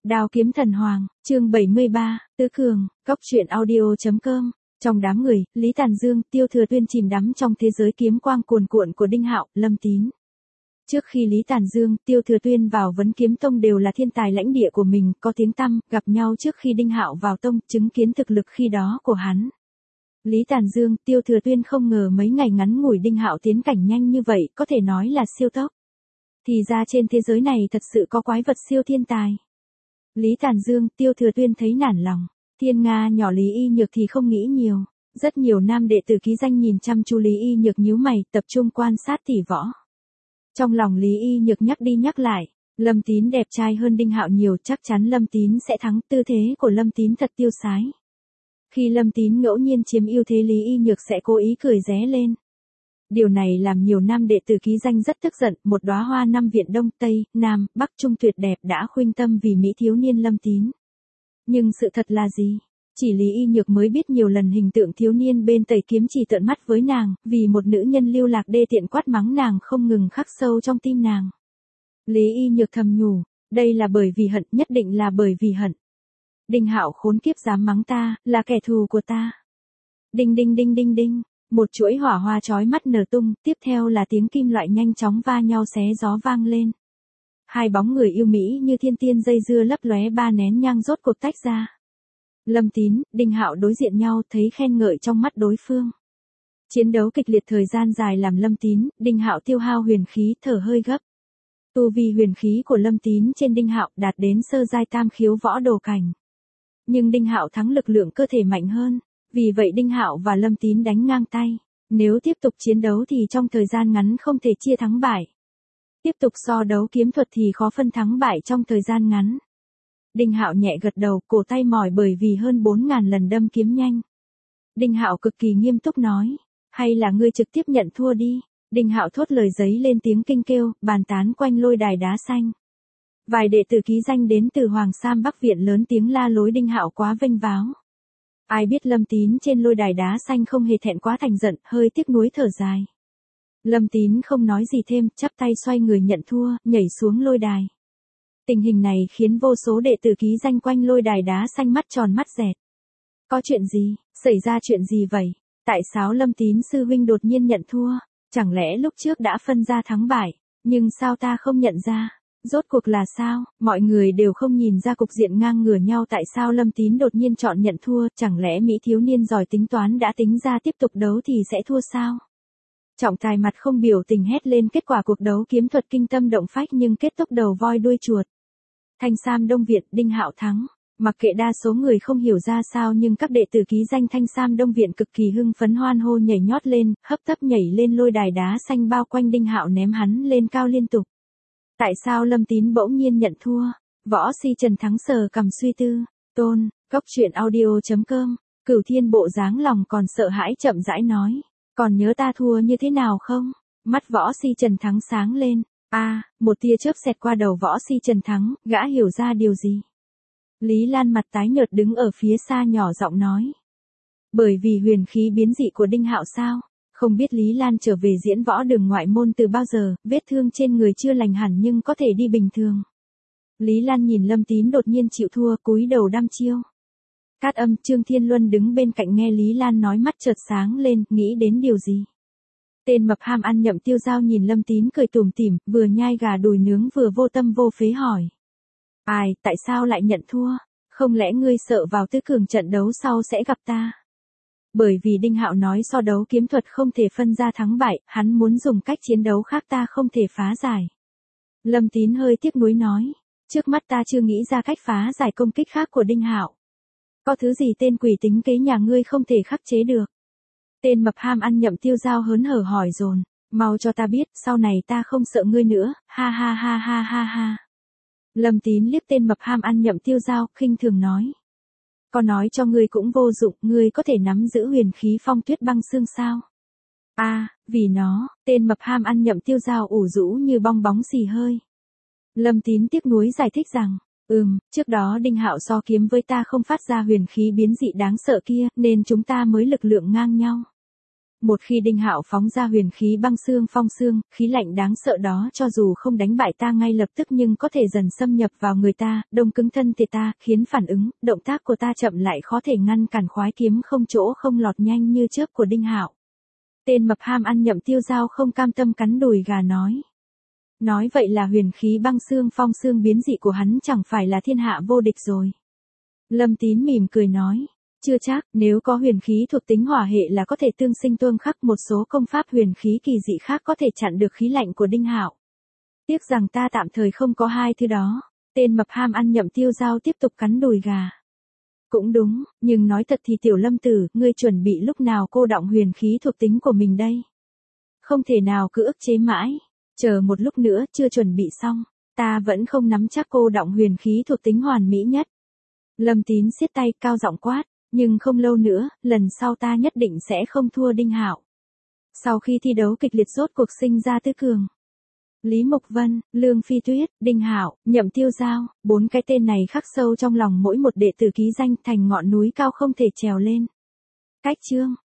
Đao kiếm thần hoàng, chương 73, Tứ Cường, Cốc truyện audio.com. Trong đám người, Lý Tàn Dương, Tiêu Thừa Tuyên chìm đắm trong thế giới kiếm quang cuồn cuộn của Đinh Hạo, Lâm Tín. Trước khi Lý Tàn Dương, Tiêu Thừa Tuyên vào Vấn Kiếm Tông đều là thiên tài lãnh địa của mình, có tiếng tăm, gặp nhau trước khi Đinh Hạo vào tông, chứng kiến thực lực khi đó của hắn. Lý Tàn Dương, Tiêu Thừa Tuyên không ngờ mấy ngày ngắn ngủi Đinh Hạo tiến cảnh nhanh như vậy, có thể nói là siêu tốc. Thì ra trên thế giới này thật sự có quái vật siêu thiên tài. Lý Tàn Dương, Tiêu Thừa Tuyên thấy nản lòng. Thiên Nga nhỏ Lý Y Nhược thì không nghĩ nhiều. Rất nhiều nam đệ tử ký danh nhìn chăm chú Lý Y Nhược nhíu mày, tập trung quan sát tỷ võ. Trong lòng Lý Y Nhược nhắc đi nhắc lại, Lâm Tín đẹp trai hơn Đinh Hạo nhiều, chắc chắn Lâm Tín sẽ thắng, tư thế của Lâm Tín thật tiêu sái. Khi Lâm Tín ngẫu nhiên chiếm ưu thế, Lý Y Nhược sẽ cố ý cười ré lên. Điều này làm nhiều nam đệ tử ký danh rất tức giận, một đóa hoa năm viện Đông, Tây, Nam, Bắc Trung tuyệt đẹp đã khuynh tâm vì mỹ thiếu niên Lâm Tín. Nhưng sự thật là gì? Chỉ Lý Y Nhược mới biết nhiều lần hình tượng thiếu niên bên tẩy kiếm chỉ trợn mắt với nàng, vì một nữ nhân lưu lạc đê tiện quát mắng nàng không ngừng khắc sâu trong tim nàng. Lý Y Nhược thầm nhủ, đây là bởi vì hận, nhất định là bởi vì hận. Đinh Hạo khốn kiếp dám mắng ta, là kẻ thù của ta. Đinh đinh đinh đinh đinh. Một chuỗi hỏa hoa chói mắt nở tung, tiếp theo là tiếng kim loại nhanh chóng va nhau xé gió vang lên. Hai bóng người yêu mỹ như thiên tiên dây dưa lấp lóe, ba nén nhang rốt cuộc tách ra. Lâm Tín, Đinh Hạo đối diện nhau, thấy khen ngợi trong mắt đối phương. Chiến đấu kịch liệt thời gian dài làm Lâm Tín, Đinh Hạo tiêu hao huyền khí, thở hơi gấp. Tu vi huyền khí của Lâm Tín trên Đinh Hạo đạt đến sơ giai tam khiếu võ đồ cảnh. Nhưng Đinh Hạo thắng lực lượng cơ thể mạnh hơn. Vì vậy Đinh Hạo và Lâm Tín đánh ngang tay. Nếu tiếp tục chiến đấu thì trong thời gian ngắn không thể chia thắng bại. Tiếp tục so đấu kiếm thuật thì khó phân thắng bại trong thời gian ngắn. Đinh Hạo nhẹ gật đầu, cổ tay mỏi bởi vì hơn 4.000 lần đâm kiếm nhanh. Đinh Hạo cực kỳ nghiêm túc nói, hay là ngươi trực tiếp nhận thua đi. Đinh Hạo thốt lời giấy lên tiếng kinh kêu, bàn tán quanh lôi đài đá xanh. Vài đệ tử ký danh đến từ Hoàng Sam Bắc Viện lớn tiếng la lối Đinh Hạo quá vênh váo. Ai biết Lâm Tín trên lôi đài đá xanh không hề thẹn quá thành giận, hơi tiếc nuối thở dài. Lâm Tín không nói gì thêm, chắp tay xoay người nhận thua, nhảy xuống lôi đài. Tình hình này khiến vô số đệ tử ký danh quanh lôi đài đá xanh mắt tròn mắt dẹt. Có chuyện gì? Xảy ra chuyện gì vậy? Tại sao Lâm Tín sư huynh đột nhiên nhận thua? Chẳng lẽ lúc trước đã phân ra thắng bại? Nhưng sao ta không nhận ra? Rốt cuộc là sao? Mọi người đều không nhìn ra cục diện ngang ngửa nhau, tại sao Lâm Tín đột nhiên chọn nhận thua, chẳng lẽ mỹ thiếu niên giỏi tính toán đã tính ra tiếp tục đấu thì sẽ thua sao? Trọng tài mặt không biểu tình hét lên kết quả cuộc đấu kiếm thuật kinh tâm động phách nhưng kết thúc đầu voi đuôi chuột. Thanh Sam Đông Viện, Đinh Hạo thắng. Mặc kệ đa số người không hiểu ra sao nhưng các đệ tử ký danh Thanh Sam Đông Viện cực kỳ hưng phấn hoan hô nhảy nhót lên, hấp tấp nhảy lên lôi đài đá xanh bao quanh Đinh Hạo ném hắn lên cao liên tục. Tại sao Lâm Tín bỗng nhiên nhận thua? Võ si Trần Thắng sờ cằm suy tư. Tôn, Cốc truyện audio.com. Cửu Thiên bộ dáng lòng còn sợ hãi chậm rãi nói. Còn nhớ ta thua như thế nào không? Mắt võ si Trần Thắng sáng lên. Một tia chớp xẹt qua đầu võ si Trần Thắng, gã hiểu ra điều gì. Lý Lan mặt tái nhợt đứng ở phía xa nhỏ giọng nói. Bởi vì huyền khí biến dị của Đinh Hạo sao? Không biết Lý Lan trở về diễn võ đường ngoại môn từ bao giờ, vết thương trên người chưa lành hẳn nhưng có thể đi bình thường. Lý Lan nhìn Lâm Tín đột nhiên chịu thua, cúi đầu đăm chiêu. Cát Âm, Trương Thiên Luân đứng bên cạnh nghe Lý Lan nói mắt chợt sáng lên, nghĩ đến điều gì. Tên mập ham ăn nhậm Tiêu Dao nhìn Lâm Tín cười tủm tỉm, vừa nhai gà đùi nướng vừa vô tâm vô phế hỏi. Tại sao lại nhận thua? Không lẽ ngươi sợ vào tứ cường trận đấu sau sẽ gặp ta? Bởi vì Đinh Hạo nói so đấu kiếm thuật không thể phân ra thắng bại, hắn muốn dùng cách chiến đấu khác ta không thể phá giải. Lâm Tín hơi tiếc nuối nói, trước mắt ta chưa nghĩ ra cách phá giải công kích khác của Đinh Hạo. Có thứ gì tên quỷ tính kế nhà ngươi không thể khắc chế được? Tên mập ham ăn nhậm Tiêu Dao hớn hở hỏi dồn, mau cho ta biết, sau này ta không sợ ngươi nữa, ha ha ha ha ha ha. Lâm Tín liếc tên mập ham ăn nhậm Tiêu Dao, khinh thường nói. Có nói cho ngươi cũng vô dụng, ngươi có thể nắm giữ huyền khí phong tuyết băng xương sao? Vì nó, tên mập ham ăn nhậm Tiêu Dao ủ rũ như bong bóng xì hơi. Lâm Tín tiếc nuối giải thích rằng, trước đó Đinh Hạo so kiếm với ta không phát ra huyền khí biến dị đáng sợ kia, nên chúng ta mới lực lượng ngang nhau. Một khi Đinh Hạo phóng ra huyền khí băng xương phong xương, khí lạnh đáng sợ đó cho dù không đánh bại ta ngay lập tức nhưng có thể dần xâm nhập vào người ta, đông cứng thân thể ta, khiến phản ứng, động tác của ta chậm lại khó thể ngăn cản khoái kiếm không chỗ không lọt nhanh như chớp của Đinh Hạo. Tên mập ham ăn nhậm tiêu dao không cam tâm cắn đùi gà nói. Nói vậy là huyền khí băng xương phong xương biến dị của hắn chẳng phải là thiên hạ vô địch rồi. Lâm Tín mỉm cười nói. Chưa chắc, nếu có huyền khí thuộc tính hỏa hệ là có thể tương sinh tương khắc, một số công pháp huyền khí kỳ dị khác có thể chặn được khí lạnh của Đinh Hạo. Tiếc rằng ta tạm thời không có hai thứ đó. Tên mập ham ăn nhậm tiêu dao tiếp tục cắn đùi gà. Cũng đúng, nhưng nói thật thì Tiểu Lâm tử, ngươi chuẩn bị lúc nào cô đọng huyền khí thuộc tính của mình đây? Không thể nào cứ ức chế mãi. Chờ một lúc nữa, chưa chuẩn bị xong. Ta vẫn không nắm chắc cô đọng huyền khí thuộc tính hoàn mỹ nhất. Lâm Tín siết tay cao giọng quát. Nhưng không lâu nữa, lần sau ta nhất định sẽ không thua Đinh Hạo. Sau khi thi đấu kịch liệt rốt cuộc sinh ra tứ cường. Lý Mộc Vân, Lương Phi Tuyết, Đinh Hạo, Nhậm Tiêu Dao, 4 cái tên này khắc sâu trong lòng mỗi một đệ tử ký danh thành ngọn núi cao không thể trèo lên. Cách chương